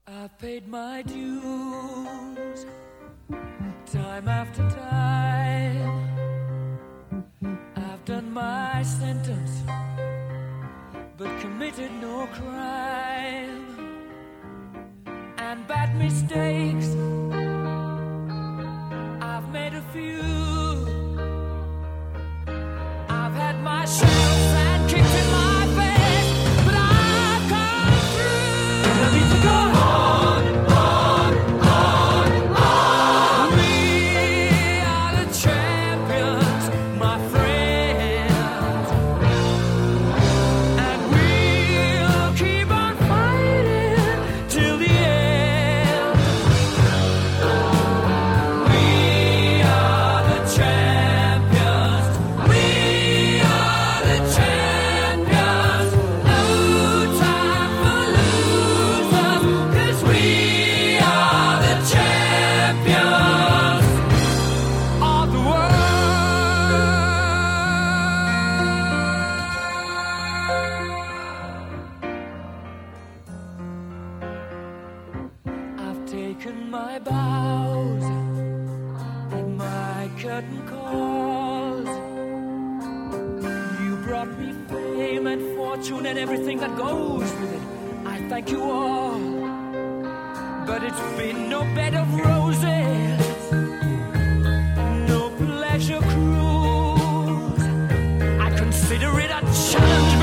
I've paid my dues time after time. I've done my sentence, but committed no crime. And bad mistakes, I've made a few. I've had my shells and kicked in my face, but I've come through. I need to go on. We are the champions, my friends, and we'll keep on fighting till the end. We are the champions. We are the champions. No time for losers, 'cause we are the champions of the world. I've taken my bows and my curtain calls. You brought me fame and fortune and everything that goes with it. I thank you all, but it's been no bed of roses, no pleasure cruise. I consider it a challenge